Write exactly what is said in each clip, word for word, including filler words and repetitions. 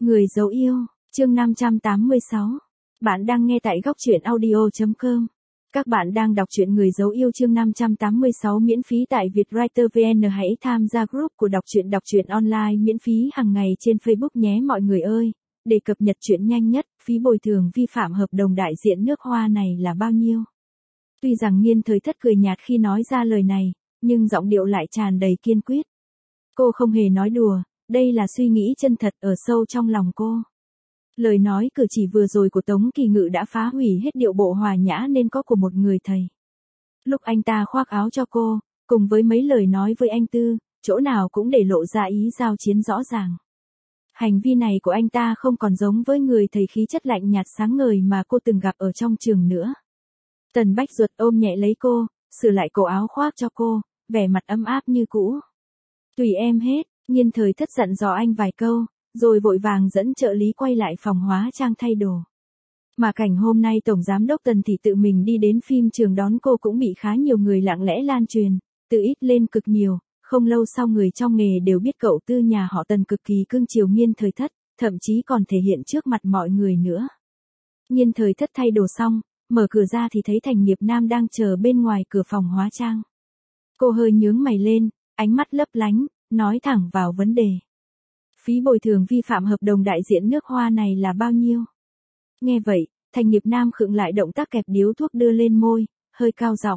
Người dấu yêu, chương năm trăm tám mươi sáu. Bạn đang nghe tại góc truyện audio chấm com. Các bạn đang đọc truyện Người dấu yêu chương năm trăm tám mươi sáu miễn phí tại Vietwriter vê en. Hãy tham gia group của đọc truyện đọc truyện online miễn phí hàng ngày trên Facebook nhé mọi người ơi. Để cập nhật truyện nhanh nhất, phí bồi thường vi phạm hợp đồng đại diện nước Hoa này là bao nhiêu? Tuy rằng Nghiên Thời Thất cười nhạt khi nói ra lời này, nhưng giọng điệu lại tràn đầy kiên quyết. Cô không hề nói đùa, đây là suy nghĩ chân thật ở sâu trong lòng cô. Lời nói cử chỉ vừa rồi của Tống Kỳ Ngự đã phá hủy hết điệu bộ hòa nhã nên có của một người thầy. Lúc anh ta khoác áo cho cô, cùng với mấy lời nói với anh Tư, chỗ nào cũng để lộ ra ý giao chiến rõ ràng. Hành vi này của anh ta không còn giống với người thầy khí chất lạnh nhạt sáng ngời mà cô từng gặp ở trong trường nữa. Tần Bách Duật ôm nhẹ lấy cô, sửa lại cổ áo khoác cho cô, vẻ mặt ấm áp như cũ. Tùy em hết, Nghiên Thời Thất dặn dò anh vài câu, rồi vội vàng dẫn trợ lý quay lại phòng hóa trang thay đồ. Mà cảnh hôm nay Tổng Giám đốc Tần thì tự mình đi đến phim trường đón cô cũng bị khá nhiều người lặng lẽ lan truyền, từ ít lên cực nhiều, không lâu sau người trong nghề đều biết cậu Tư nhà họ Tần cực kỳ cưng chiều Nghiên Thời Thất, thậm chí còn thể hiện trước mặt mọi người nữa. Nghiên Thời Thất thay đồ xong, mở cửa ra thì thấy Thành Nghiệp Nam đang chờ bên ngoài cửa phòng hóa trang. Cô hơi nhướng mày lên, ánh mắt lấp lánh, nói thẳng vào vấn đề. Phí bồi thường vi phạm hợp đồng đại diện nước Hoa này là bao nhiêu? Nghe vậy, Thành Nghiệp Nam khựng lại động tác kẹp điếu thuốc đưa lên môi, hơi cao giọng.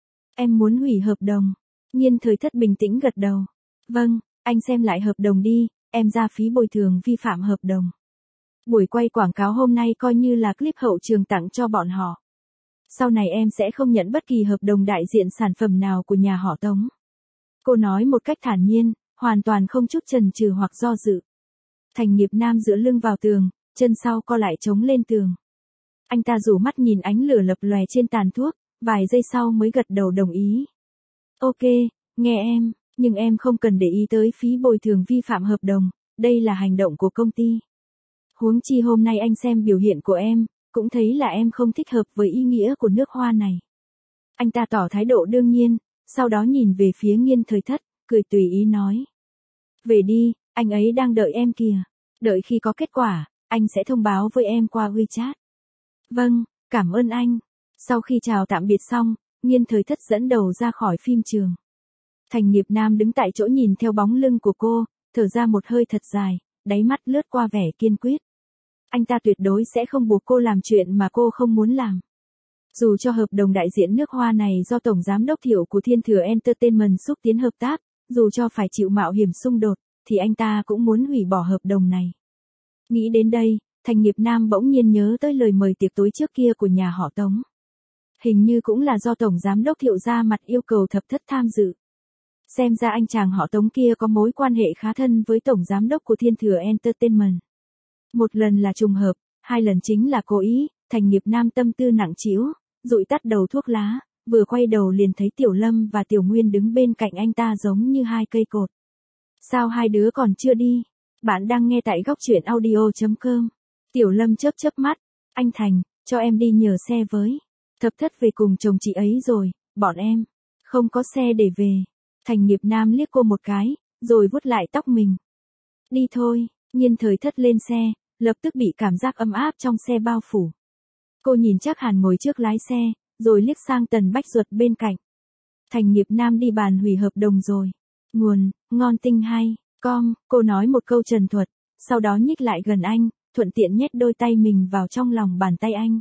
Em muốn hủy hợp đồng. Nghiên Thời Thất bình tĩnh gật đầu. Vâng, anh xem lại hợp đồng đi, em ra phí bồi thường vi phạm hợp đồng. Buổi quay quảng cáo hôm nay coi như là clip hậu trường tặng cho bọn họ. Sau này em sẽ không nhận bất kỳ hợp đồng đại diện sản phẩm nào của nhà họ Tống. Cô nói một cách thản nhiên, hoàn toàn không chút chần chừ hoặc do dự. Thành Nghiệp Nam dựa lưng vào tường, chân sau co lại chống lên tường. Anh ta rủ mắt nhìn ánh lửa lập lòe trên tàn thuốc, vài giây sau mới gật đầu đồng ý. Ok, nghe em, nhưng em không cần để ý tới phí bồi thường vi phạm hợp đồng, đây là hành động của công ty. Huống chi hôm nay anh xem biểu hiện của em, cũng thấy là em không thích hợp với ý nghĩa của nước Hoa này. Anh ta tỏ thái độ đương nhiên, sau đó nhìn về phía Nghiên Thời Thất, cười tùy ý nói. Về đi, anh ấy đang đợi em kìa. Đợi khi có kết quả, anh sẽ thông báo với em qua WeChat. Vâng, cảm ơn anh. Sau khi chào tạm biệt xong, Nghiên Thời Thất dẫn đầu ra khỏi phim trường. Thành Nghiệp Nam đứng tại chỗ nhìn theo bóng lưng của cô, thở ra một hơi thật dài, đáy mắt lướt qua vẻ kiên quyết. Anh ta tuyệt đối sẽ không buộc cô làm chuyện mà cô không muốn làm. Dù cho hợp đồng đại diện nước Hoa này do Tổng Giám đốc Thiệu của Thiên Thừa Entertainment xúc tiến hợp tác, dù cho phải chịu mạo hiểm xung đột, thì anh ta cũng muốn hủy bỏ hợp đồng này. Nghĩ đến đây, Thành Nghiệp Nam bỗng nhiên nhớ tới lời mời tiệc tối trước kia của nhà họ Tống. Hình như cũng là do Tổng Giám đốc Thiệu ra mặt yêu cầu Thập Thất tham dự. Xem ra anh chàng họ Tống kia có mối quan hệ khá thân với Tổng Giám đốc của Thiên Thừa Entertainment. Một lần là trùng hợp, hai lần chính là cố ý. Thành Nghiệp Nam tâm tư nặng trĩu, dụi tắt đầu thuốc lá, vừa quay đầu liền thấy Tiểu Lâm và Tiểu Nguyên đứng bên cạnh anh ta giống như hai cây cột. Sao hai đứa còn chưa đi? Bạn đang nghe tại góc truyện audio chấm com. Tiểu Lâm chớp chớp mắt, anh Thành, cho em đi nhờ xe với. Thập Thất về cùng chồng chị ấy rồi, bọn em không có xe để về. Thành Nghiệp Nam liếc cô một cái, rồi vuốt lại tóc mình. Đi thôi. Nghiên Thời Thất lên xe, lập tức bị cảm giác ấm áp trong xe bao phủ. Cô nhìn Trác Hàn ngồi trước lái xe, rồi liếc sang Tần Bách Duật bên cạnh. Thành Nghiệp Nam đi bàn hủy hợp đồng rồi. Nguồn, ngon tinh hay, com, cô nói một câu trần thuật, sau đó nhích lại gần anh, thuận tiện nhét đôi tay mình vào trong lòng bàn tay anh.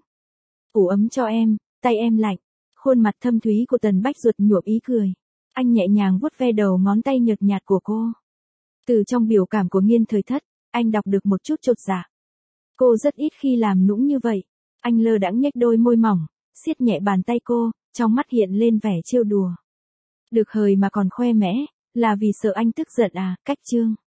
Ủ ấm cho em, tay em lạnh. Khuôn mặt thâm thúy của Tần Bách Duật nhuộm ý cười. Anh nhẹ nhàng vuốt ve đầu ngón tay nhợt nhạt của cô. Từ trong biểu cảm của Nghiên Thời Thất, anh đọc được một chút chột dạ. Cô rất ít khi làm nũng như vậy. Anh lơ đãng nhếch đôi môi mỏng, siết nhẹ bàn tay cô, trong mắt hiện lên vẻ trêu đùa. Được hời mà còn khoe mẽ, là vì sợ anh tức giận à, cách chương.